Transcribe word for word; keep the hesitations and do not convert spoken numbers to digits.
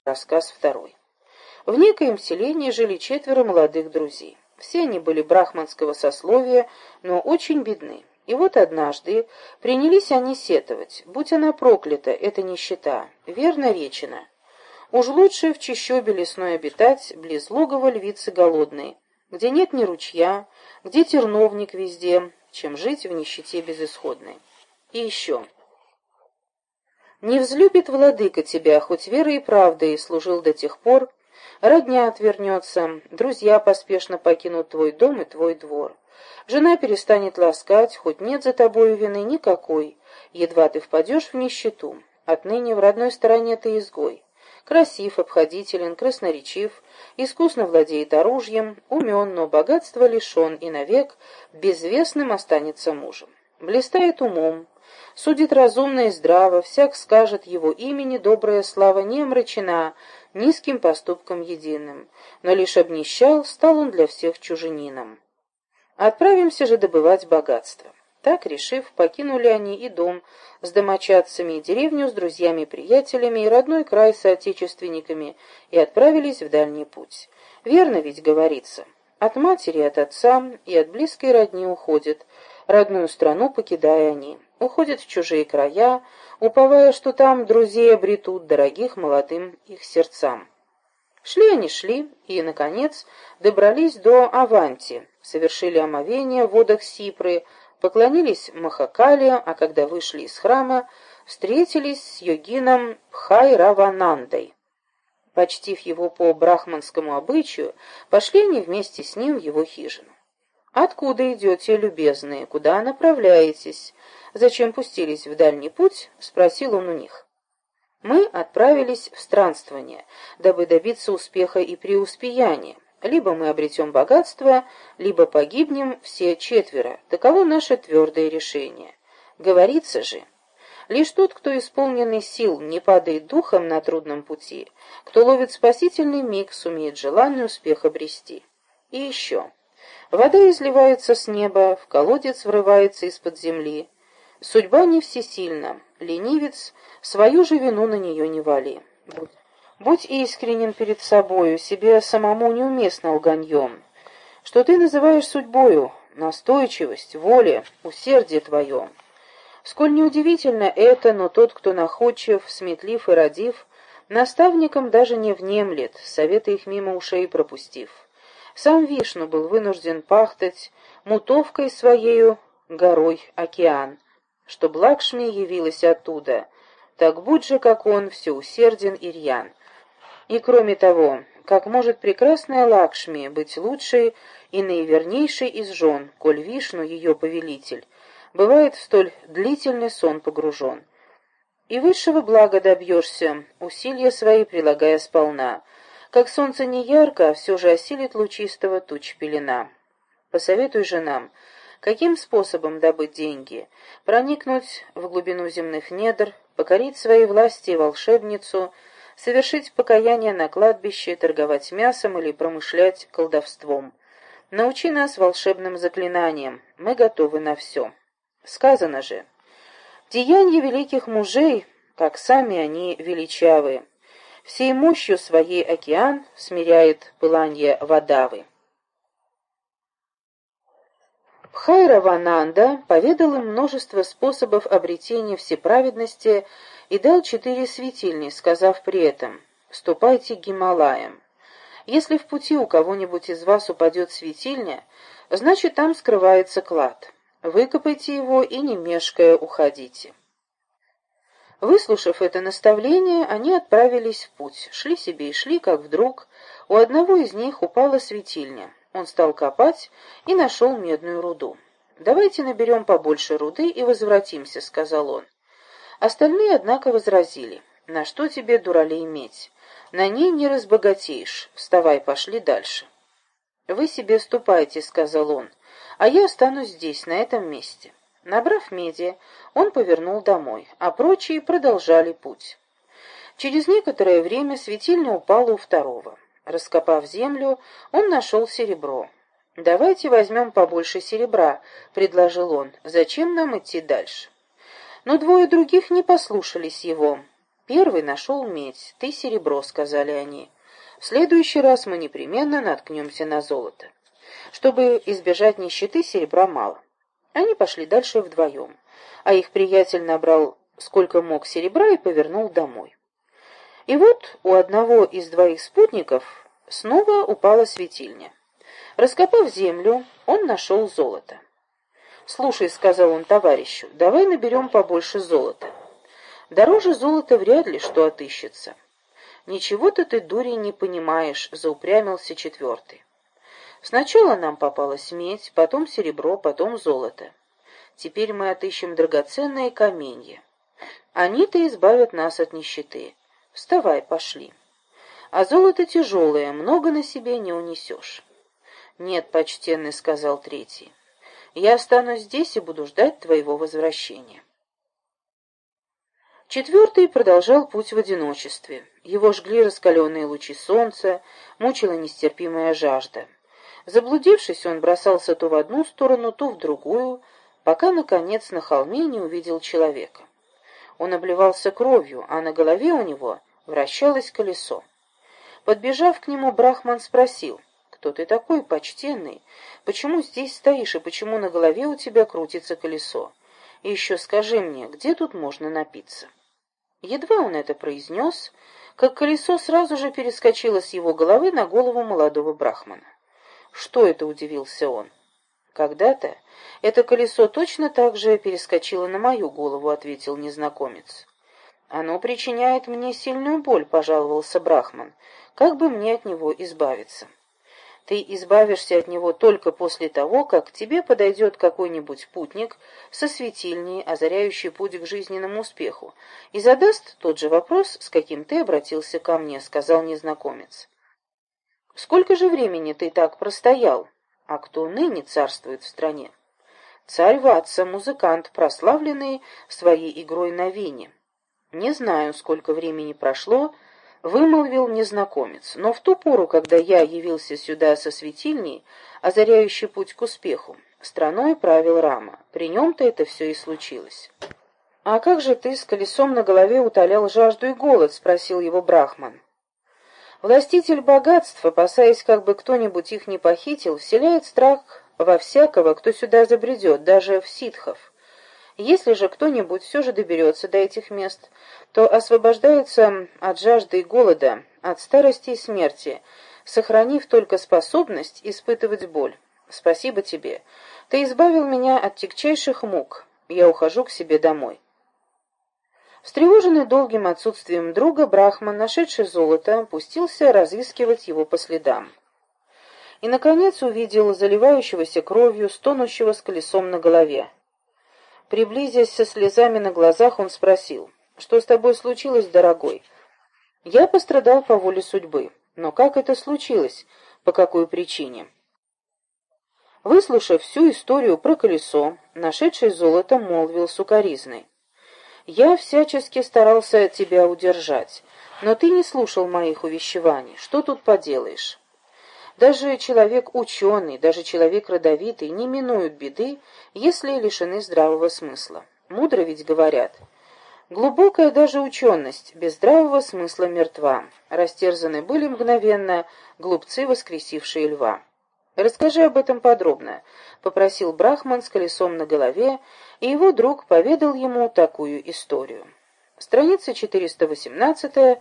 Рассказ второй. В некоем селении жили четверо молодых друзей. Все они были брахманского сословия, но очень бедны. И вот однажды принялись они сетовать: будь она проклята, эта нищета, верно речена. Уж лучше в чащобе лесной обитать, близ логова львицы голодной, где нет ни ручья, где терновник везде, чем жить в нищете безысходной. И еще. Не взлюбит владыка тебя, хоть верой и правдой служил до тех пор, родня отвернется, друзья поспешно покинут твой дом и твой двор. Жена перестанет ласкать, хоть нет за тобою вины никакой, едва ты впадешь в нищету. Отныне в родной стороне ты изгой. Красив, обходителен, красноречив, искусно владеет оружием, умен, но богатства лишен и навек безвестным останется мужем. Блистает умом, судит разумно и здраво, всяк скажет его имени, добрая слава не омрачена низким поступком единым, но лишь обнищал, стал он для всех чуженином. Отправимся же добывать богатство. Так, решив, покинули они и дом с домочадцами, и деревню с друзьями-приятелями, и родной край с соотечественниками, и отправились в дальний путь. Верно ведь говорится, от матери, от отца и от близкой родни уходят, родную страну покидая они, уходят в чужие края, уповая, что там друзей обретут, дорогих молодым их сердцам. Шли они, шли, и, наконец, добрались до Аванти, совершили омовение в водах Сипры, поклонились Махакале, а когда вышли из храма, встретились с йогином Бхайраванандой. Почтив его по брахманскому обычаю, пошли они вместе с ним в его хижину. «Откуда идете, любезные? Куда направляетесь? Зачем пустились в дальний путь?» — спросил он у них. «Мы отправились в странствование, дабы добиться успеха и преуспеяния. Либо мы обретем богатство, либо погибнем все четверо. Таково наше твердое решение. Говорится же, лишь тот, кто исполненный сил, не падает духом на трудном пути, кто ловит спасительный миг, сумеет желанный успех обрести. И еще. Вода изливается с неба, в колодец врывается из-под земли. Судьба не всесильна, ленивец, свою же вину на нее не вали. Будь искренен перед собою, себе самому неуместно лганьем. Что ты называешь судьбою, настойчивость, воля, усердие твое. Сколь неудивительно это, но тот, кто находчив, сметлив и родив, наставникам даже не внемлет, советы их мимо ушей пропустив. Сам Вишну был вынужден пахтать мутовкой своею горой океан, чтоб Лакшми явилась оттуда, так будь же, как он, все усерден и рьян. И кроме того, как может прекрасная Лакшми быть лучшей и наивернейшей из жен, коль Вишну, ее повелитель, бывает в столь длительный сон погружен. И высшего блага добьешься, усилия свои прилагая сполна. Как солнце не ярко, а все же осилит лучистого туч пелена. Посоветуй же нам, каким способом добыть деньги, проникнуть в глубину земных недр, покорить своей власти волшебницу, совершить покаяние на кладбище, торговать мясом или промышлять колдовством. Научи нас волшебным заклинаниям, мы готовы на все. Сказано же, деяния великих мужей, как сами они величавы, всей мощью своей океан смиряет пыланье Вадавы. Бхайравананда поведал им множество способов обретения всеправедности и дал четыре светильни, сказав при этом: «Ступайте к Гималаям. Если в пути у кого-нибудь из вас упадет светильня, значит, там скрывается клад. Выкопайте его и, не мешкая, уходите». Выслушав это наставление, они отправились в путь. Шли себе и шли, как вдруг у одного из них упала светильня. Он стал копать и нашел медную руду. «Давайте наберем побольше руды и возвратимся», — сказал он. Остальные, однако, возразили: «На что тебе, дуралей, медь? На ней не разбогатеешь. Вставай, пошли дальше». «Вы себе ступайте», — сказал он, — «а я останусь здесь, на этом месте». Набрав меди, он повернул домой, а прочие продолжали путь. Через некоторое время светильня упала у второго. Раскопав землю, он нашел серебро. «Давайте возьмем побольше серебра», — предложил он. «Зачем нам идти дальше?» Но двое других не послушались его. Первый нашел медь, ты серебро, сказали они. В следующий раз мы непременно наткнемся на золото. Чтобы избежать нищеты, серебра мало. Они пошли дальше вдвоем, а их приятель набрал сколько мог серебра и повернул домой. И вот у одного из двоих спутников снова упала светильня. Раскопав землю, он нашел золото. «Слушай», — сказал он товарищу, — «давай наберем побольше золота. Дороже золота вряд ли что отыщется». «Ничего-то ты, дурень, не понимаешь», — заупрямился четвертый. «Сначала нам попалась медь, потом серебро, потом золото. Теперь мы отыщем драгоценные каменья. Они-то избавят нас от нищеты. Вставай, пошли. А золото тяжелое, много на себе не унесешь». «Нет, почтенный», — сказал третий, — «я останусь здесь и буду ждать твоего возвращения». Четвертый продолжал путь в одиночестве. Его жгли раскаленные лучи солнца, мучила нестерпимая жажда. Заблудившись, он бросался то в одну сторону, то в другую, пока, наконец, на холме не увидел человека. Он обливался кровью, а на голове у него вращалось колесо. Подбежав к нему, Брахман спросил: «Кто ты такой, почтенный? Почему здесь стоишь, и почему на голове у тебя крутится колесо? И еще скажи мне, где тут можно напиться?» Едва он это произнес, как колесо сразу же перескочило с его головы на голову молодого брахмана. «Что это?» — удивился он. «Когда-то это колесо точно так же перескочило на мою голову», — ответил незнакомец. «Оно причиняет мне сильную боль», — пожаловался брахман. «Как бы мне от него избавиться?» «Ты избавишься от него только после того, как к тебе подойдет какой-нибудь путник со светильней, озаряющий путь к жизненному успеху, и задаст тот же вопрос, с каким ты обратился ко мне», — сказал незнакомец. «Сколько же времени ты так простоял? А кто ныне царствует в стране?» «Царь Ватса, музыкант, прославленный своей игрой на вине». «Не знаю, сколько времени прошло», — вымолвил незнакомец, «но в ту пору, когда я явился сюда со светильней, озаряющей путь к успеху, страной правил Рама. При нем-то это все и случилось». «А как же ты с колесом на голове утолял жажду и голод?» — спросил его брахман. «Властитель богатств, опасаясь, как бы кто-нибудь их не похитил, вселяет страх во всякого, кто сюда забредет, даже в ситхов. Если же кто-нибудь все же доберется до этих мест, то освобождается от жажды и голода, от старости и смерти, сохранив только способность испытывать боль. Спасибо тебе. Ты избавил меня от тягчайших мук. Я ухожу к себе домой». Встревоженный долгим отсутствием друга, брахман, нашедший золото, пустился разыскивать его по следам. И, наконец, увидел заливающегося кровью, стонущего с колесом на голове. Приблизясь со слезами на глазах, он спросил: «Что с тобой случилось, дорогой?» «Я пострадал по воле судьбы. Но как это случилось? По какой причине?» Выслушав всю историю про колесо, нашедший золото молвил с укоризной: «Я всячески старался тебя удержать, но ты не слушал моих увещеваний. Что тут поделаешь? Даже человек ученый, даже человек родовитый не минуют беды, если лишены здравого смысла. Мудро ведь говорят: глубокая даже ученость без здравого смысла мертва. Растерзаны были мгновенно глупцы, воскресившие льва». «Расскажи об этом подробно», — попросил брахман с колесом на голове, и его друг поведал ему такую историю. Страница четыреста восемнадцатая.